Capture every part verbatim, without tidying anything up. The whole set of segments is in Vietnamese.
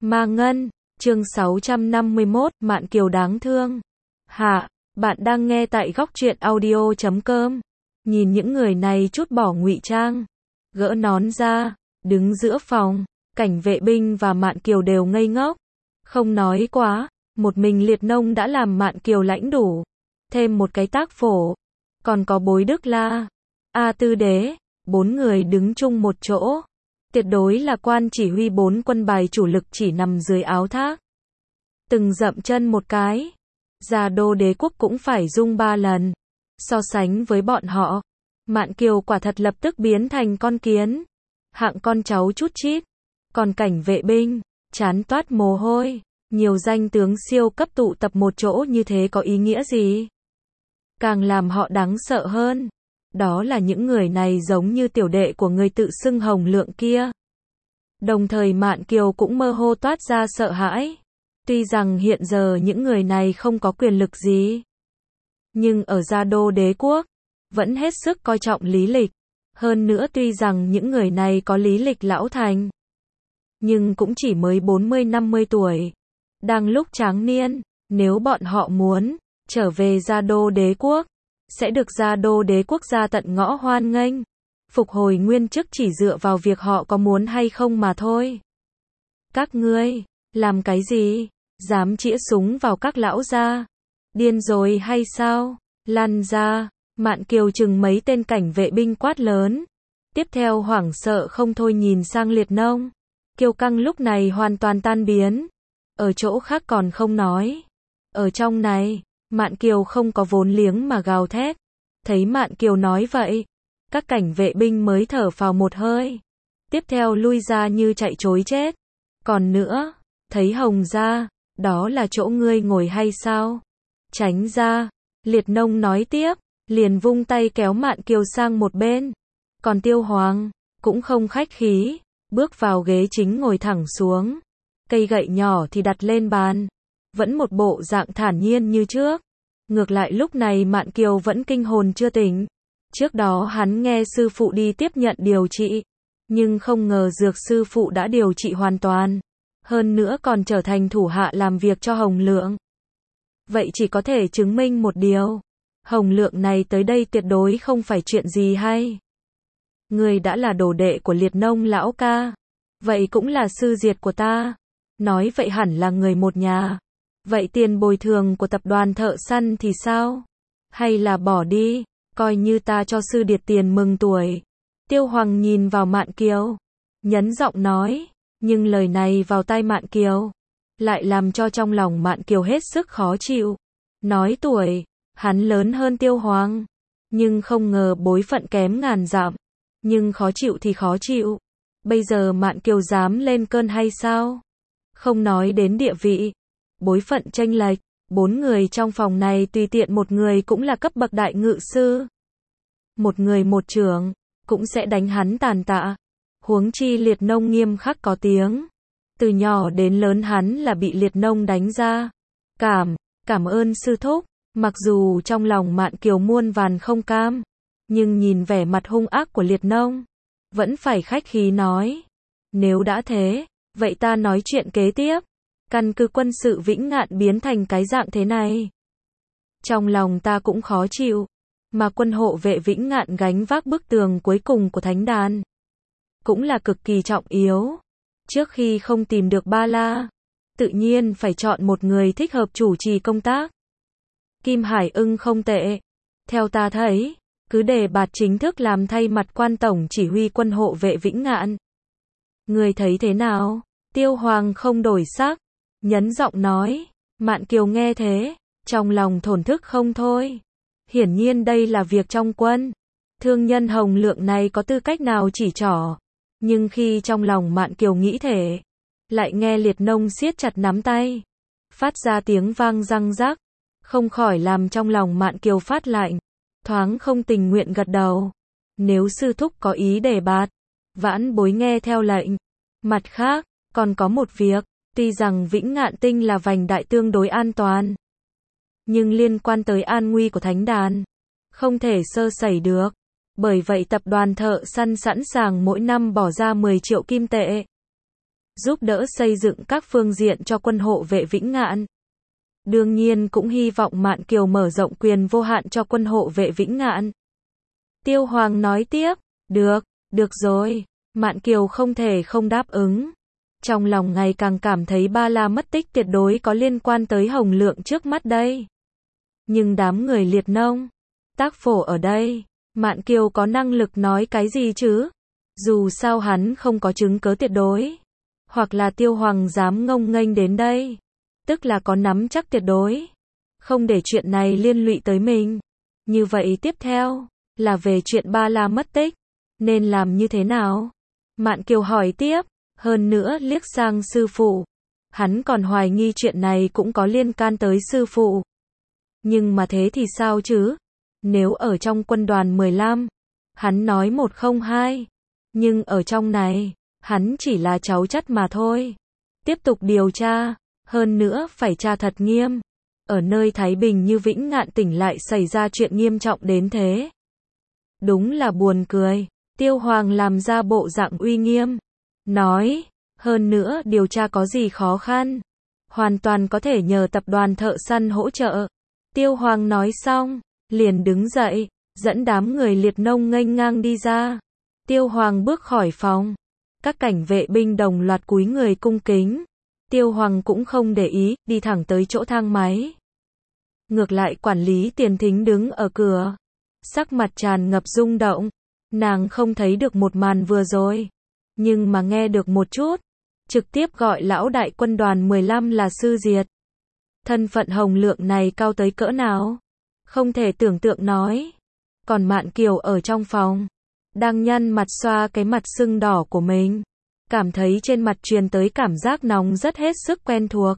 Ma Ngân, chương sáu trăm năm mươi mốt, Mạn Kiều đáng thương. Hạ, bạn đang nghe tại góc truyện audio chấm com. Nhìn những người này chút bỏ ngụy trang, gỡ nón ra, đứng giữa phòng, cảnh vệ binh và Mạn Kiều đều ngây ngốc. Không nói quá, một mình Liệt Nông đã làm Mạn Kiều lãnh đủ. Thêm một cái tác phổ, còn có Bối Đức La, A Tư Đế, bốn người đứng chung một chỗ. Tuyệt đối là quan chỉ huy bốn quân bài chủ lực chỉ nằm dưới áo thác. Từng dậm chân một cái, Gia Đô đế quốc cũng phải rung ba lần. So sánh với bọn họ, Mạn Kiều quả thật lập tức biến thành con kiến, hạng con cháu chút chít. Còn cảnh vệ binh, chán toát mồ hôi, nhiều danh tướng siêu cấp tụ tập một chỗ như thế có ý nghĩa gì? Càng làm họ đáng sợ hơn, đó là những người này giống như tiểu đệ của người tự xưng Hồng Lượng kia. Đồng thời Mạn Kiều cũng mơ hồ toát ra sợ hãi. Tuy rằng hiện giờ những người này không có quyền lực gì, nhưng ở Gia Đô đế quốc, vẫn hết sức coi trọng lý lịch. Hơn nữa tuy rằng những người này có lý lịch lão thành, nhưng cũng chỉ mới bốn mươi năm mươi tuổi. Đang lúc tráng niên, nếu bọn họ muốn trở về Gia Đô đế quốc, sẽ được Gia Đô đế quốc ra tận ngõ hoan nghênh. Phục hồi nguyên chức chỉ dựa vào việc họ có muốn hay không mà thôi. Các ngươi, làm cái gì? Dám chĩa súng vào các lão gia? Điên rồi hay sao? Lăn ra! Mạn Kiều chừng mấy tên cảnh vệ binh quát lớn. Tiếp theo hoảng sợ không thôi nhìn sang Liệt Nông. Kiêu căng lúc này hoàn toàn tan biến. Ở chỗ khác còn không nói. Ở trong này, Mạn Kiều không có vốn liếng mà gào thét. Thấy Mạn Kiều nói vậy, các cảnh vệ binh mới thở phào một hơi. Tiếp theo lui ra như chạy trối chết. Còn nữa, thấy Hồng gia, đó là chỗ ngươi ngồi hay sao? Tránh ra, Liệt Nông nói tiếp, liền vung tay kéo Mạn Kiều sang một bên. Còn Tiêu Hoàng, cũng không khách khí, bước vào ghế chính ngồi thẳng xuống. Cây gậy nhỏ thì đặt lên bàn, vẫn một bộ dạng thản nhiên như trước. Ngược lại lúc này Mạn Kiều vẫn kinh hồn chưa tỉnh. Trước đó hắn nghe sư phụ đi tiếp nhận điều trị, nhưng không ngờ dược sư phụ đã điều trị hoàn toàn. Hơn nữa còn trở thành thủ hạ làm việc cho Hồng Lượng. Vậy chỉ có thể chứng minh một điều. Hồng Lượng này tới đây tuyệt đối không phải chuyện gì hay. Người đã là đồ đệ của Liệt Nông lão ca. Vậy cũng là sư diệt của ta. Nói vậy hẳn là người một nhà. Vậy tiền bồi thường của tập đoàn thợ săn thì sao? Hay là bỏ đi, coi như ta cho sư điệt tiền mừng tuổi. Tiêu Hoàng nhìn vào Mạn Kiều, nhấn giọng nói. Nhưng lời này vào tai Mạn Kiều, lại làm cho trong lòng Mạn Kiều hết sức khó chịu. Nói tuổi, hắn lớn hơn Tiêu Hoàng, nhưng không ngờ bối phận kém ngàn dặm. Nhưng khó chịu thì khó chịu. Bây giờ Mạn Kiều dám lên cơn hay sao? Không nói đến địa vị, bối phận chênh lệch, bốn người trong phòng này tùy tiện một người cũng là cấp bậc đại ngự sư. Một người một trưởng, cũng sẽ đánh hắn tàn tạ. Huống chi Liệt Nông nghiêm khắc có tiếng. Từ nhỏ đến lớn hắn là bị Liệt Nông đánh ra. Cảm, cảm ơn sư thúc. Mặc dù trong lòng Mạn Kiều muôn vàn không cam, nhưng nhìn vẻ mặt hung ác của Liệt Nông, vẫn phải khách khí nói. Nếu đã thế, vậy ta nói chuyện kế tiếp. Căn cứ quân sự Vĩnh Ngạn biến thành cái dạng thế này, trong lòng ta cũng khó chịu. Mà quân hộ vệ Vĩnh Ngạn gánh vác bức tường cuối cùng của thánh đàn, cũng là cực kỳ trọng yếu. Trước khi không tìm được Ba La, tự nhiên phải chọn một người thích hợp chủ trì công tác. Kim Hải Ưng không tệ. Theo ta thấy, cứ đề bạt chính thức làm thay mặt quan tổng chỉ huy quân hộ vệ Vĩnh Ngạn. Người thấy thế nào? Tiêu Hoàng không đổi sắc, nhấn giọng nói. Mạn Kiều nghe thế, trong lòng thổn thức không thôi. Hiển nhiên đây là việc trong quân. Thương nhân Hồng Lượng này có tư cách nào chỉ trỏ. Nhưng khi trong lòng Mạn Kiều nghĩ thể, lại nghe Liệt Nông siết chặt nắm tay, phát ra tiếng vang răng rắc, không khỏi làm trong lòng Mạn Kiều phát lạnh, thoáng không tình nguyện gật đầu. Nếu sư thúc có ý đề bạt, vãn bối nghe theo lệnh. Mặt khác, còn có một việc, tuy rằng Vĩnh Ngạn Tinh là vành đại tương đối an toàn, nhưng liên quan tới an nguy của thánh đàn, không thể sơ sẩy được. Bởi vậy tập đoàn thợ săn sẵn sàng mỗi năm bỏ ra mười triệu kim tệ giúp đỡ xây dựng các phương diện cho quân hộ vệ Vĩnh Ngạn. Đương nhiên cũng hy vọng Mạn Kiều mở rộng quyền vô hạn cho quân hộ vệ Vĩnh Ngạn. Tiêu Hoàng nói tiếp, được, được rồi, Mạn Kiều không thể không đáp ứng. Trong lòng ngày càng cảm thấy Ba La mất tích tuyệt đối có liên quan tới Hồng Lượng trước mắt đây. Nhưng đám người Liệt Nông, Tác Phổ ở đây, Mạn Kiều có năng lực nói cái gì chứ? Dù sao hắn không có chứng cớ tuyệt đối. Hoặc là Tiêu Hoàng dám ngông nghênh đến đây, tức là có nắm chắc tuyệt đối. Không để chuyện này liên lụy tới mình. Như vậy tiếp theo, là về chuyện Ba La mất tích. Nên làm như thế nào? Mạn Kiều hỏi tiếp, hơn nữa liếc sang sư phụ. Hắn còn hoài nghi chuyện này cũng có liên can tới sư phụ. Nhưng mà thế thì sao chứ? Nếu ở trong quân đoàn mười lăm, hắn nói một không hai. Nhưng ở trong này, hắn chỉ là cháu chắt mà thôi. Tiếp tục điều tra, hơn nữa phải tra thật nghiêm. Ở nơi Thái Bình như Vĩnh Ngạn tỉnh lại xảy ra chuyện nghiêm trọng đến thế. Đúng là buồn cười. Tiêu Hoàng làm ra bộ dạng uy nghiêm. Nói, hơn nữa điều tra có gì khó khăn. Hoàn toàn có thể nhờ tập đoàn thợ săn hỗ trợ. Tiêu Hoàng nói xong, liền đứng dậy, dẫn đám người Liệt Nông nghênh ngang đi ra. Tiêu Hoàng bước khỏi phòng. Các cảnh vệ binh đồng loạt cúi người cung kính. Tiêu Hoàng cũng không để ý, đi thẳng tới chỗ thang máy. Ngược lại quản lý Tiền Thính đứng ở cửa. Sắc mặt tràn ngập rung động. Nàng không thấy được một màn vừa rồi. Nhưng mà nghe được một chút. Trực tiếp gọi lão đại quân đoàn mười lăm là sư diệt. Thân phận Hồng Lượng này cao tới cỡ nào? Không thể tưởng tượng nói. Còn Mạn Kiều ở trong phòng. Đang nhăn mặt xoa cái mặt sưng đỏ của mình. Cảm thấy trên mặt truyền tới cảm giác nóng rất hết sức quen thuộc.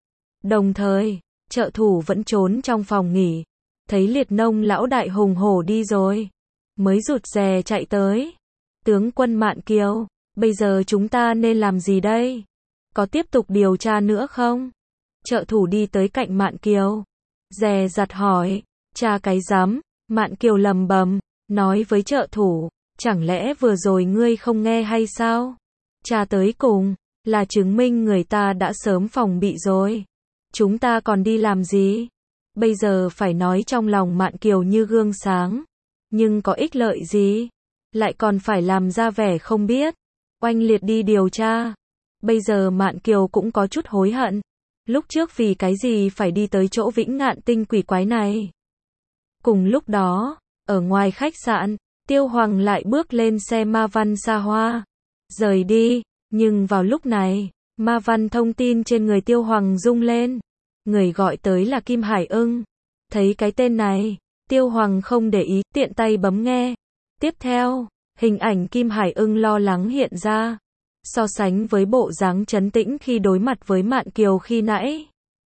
Đồng thời, trợ thủ vẫn trốn trong phòng nghỉ. Thấy Liệt Nông lão đại hùng hổ đi rồi. Mới rụt rè chạy tới. Tướng quân Mạn Kiều, bây giờ chúng ta nên làm gì đây? Có tiếp tục điều tra nữa không? Trợ thủ đi tới cạnh Mạn Kiều. Dè dặt hỏi. Tra cái rắm? Mạn Kiều lầm bầm. Nói với trợ thủ. Chẳng lẽ vừa rồi ngươi không nghe hay sao? Tra tới cùng. Là chứng minh người ta đã sớm phòng bị rồi. Chúng ta còn đi làm gì? Bây giờ phải nói trong lòng Mạn Kiều như gương sáng. Nhưng có ích lợi gì? Lại còn phải làm ra vẻ không biết. Oanh liệt đi điều tra. Bây giờ Mạn Kiều cũng có chút hối hận. Lúc trước vì cái gì phải đi tới chỗ Vĩnh Ngạn tinh quỷ quái này. Cùng lúc đó, ở ngoài khách sạn, Tiêu Hoàng lại bước lên xe ma văn xa hoa. Rời đi, nhưng vào lúc này, ma văn thông tin trên người Tiêu Hoàng rung lên. Người gọi tới là Kim Hải Ưng. Thấy cái tên này, Tiêu Hoàng không để ý, tiện tay bấm nghe. Tiếp theo, hình ảnh Kim Hải Ưng lo lắng hiện ra. So sánh với bộ dáng trấn tĩnh khi đối mặt với Mạn Kiều khi nãy.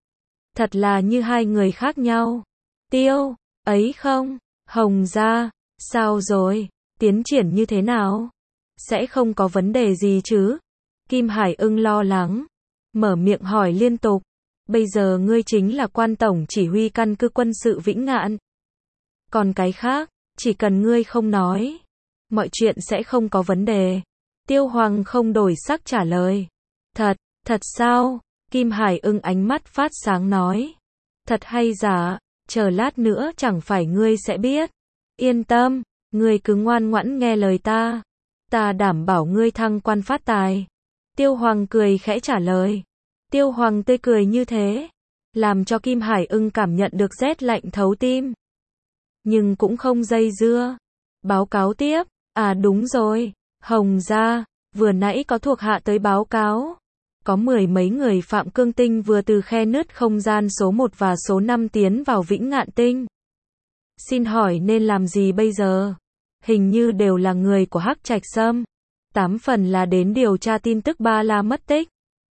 Thật là như hai người khác nhau. Tiêu, ấy không, Hồng gia, sao rồi, tiến triển như thế nào? Sẽ không có vấn đề gì chứ? Kim Hải Ưng lo lắng, mở miệng hỏi liên tục. Bây giờ ngươi chính là quan tổng chỉ huy căn cứ quân sự Vĩnh Ngạn. Còn cái khác, chỉ cần ngươi không nói, mọi chuyện sẽ không có vấn đề. Tiêu Hoàng không đổi sắc trả lời. Thật, thật sao? Kim Hải Ưng ánh mắt phát sáng nói. Thật hay giả, chờ lát nữa chẳng phải ngươi sẽ biết. Yên tâm, ngươi cứ ngoan ngoãn nghe lời ta. Ta đảm bảo ngươi thăng quan phát tài. Tiêu Hoàng cười khẽ trả lời. Tiêu Hoàng tươi cười như thế, làm cho Kim Hải Ưng cảm nhận được rét lạnh thấu tim. Nhưng cũng không dây dưa. Báo cáo tiếp, à đúng rồi, Hồng gia, vừa nãy có thuộc hạ tới báo cáo. Có mười mấy người Phạm Cương Tinh vừa từ khe nứt không gian số một và số năm tiến vào Vĩnh Ngạn Tinh. Xin hỏi nên làm gì bây giờ? Hình như đều là người của Hắc Trạch Sâm. Tám phần là đến điều tra tin tức Ba La mất tích.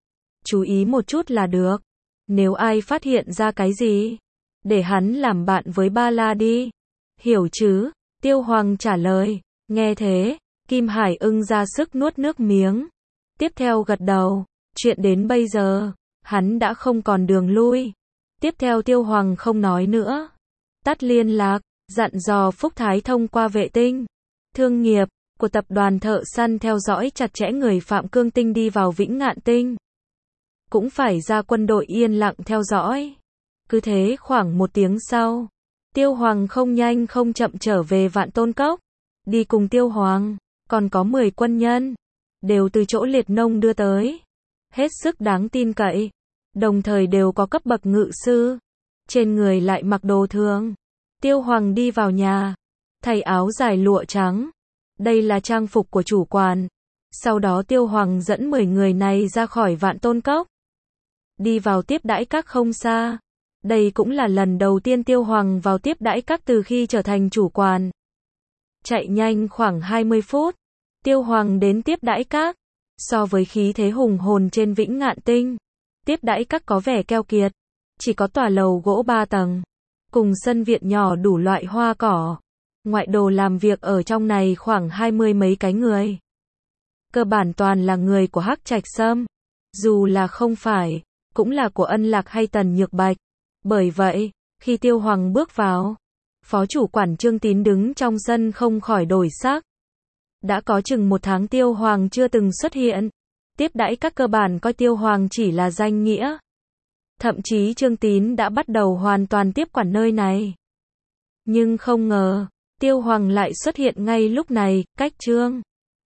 Chú ý một chút là được. Nếu ai phát hiện ra cái gì, để hắn làm bạn với Ba La đi. Hiểu chứ? Tiêu Hoàng trả lời. Nghe thế, Kim Hải Ưng ra sức nuốt nước miếng. Tiếp theo gật đầu. Chuyện đến bây giờ, hắn đã không còn đường lui. Tiếp theo Tiêu Hoàng không nói nữa. Tắt liên lạc, dặn dò Phúc Thái thông qua vệ tinh, thương nghiệp, của tập đoàn thợ săn theo dõi chặt chẽ người Phạm Cương Tinh đi vào Vĩnh Ngạn Tinh. Cũng phải ra quân đội yên lặng theo dõi. Cứ thế khoảng một tiếng sau, Tiêu Hoàng không nhanh không chậm trở về Vạn Tôn Cốc. Đi cùng Tiêu Hoàng, còn có mười quân nhân, đều từ chỗ liệt nông đưa tới. Hết sức đáng tin cậy, đồng thời đều có cấp bậc ngự sư, trên người lại mặc đồ thường. Tiêu Hoàng đi vào nhà, thay áo dài lụa trắng. Đây là trang phục của chủ quản. Sau đó Tiêu Hoàng dẫn mười người này ra khỏi Vạn Tôn Cốc, đi vào tiếp đãi các không xa. Đây cũng là lần đầu tiên Tiêu Hoàng vào tiếp đãi các từ khi trở thành chủ quản. Chạy nhanh khoảng hai mươi phút, Tiêu Hoàng đến tiếp đãi các. So với khí thế hùng hồn trên Vĩnh Ngạn Tinh, tiếp đãi các có vẻ keo kiệt. Chỉ có tòa lầu gỗ ba tầng, cùng sân viện nhỏ đủ loại hoa cỏ. Ngoại đồ làm việc ở trong này khoảng hai mươi mấy cái người. Cơ bản toàn là người của Hắc Trạch Sâm. Dù là không phải, cũng là của Ân Lạc hay Tần Nhược Bạch. Bởi vậy, khi Tiêu Hoàng bước vào, phó chủ quản Trương Tín đứng trong sân không khỏi đổi sắc. Đã có chừng một tháng Tiêu Hoàng chưa từng xuất hiện. Tiếp đãi các cơ bản coi Tiêu Hoàng chỉ là danh nghĩa. Thậm chí Trương Tín đã bắt đầu hoàn toàn tiếp quản nơi này. Nhưng không ngờ, Tiêu Hoàng lại xuất hiện ngay lúc này, cách Trương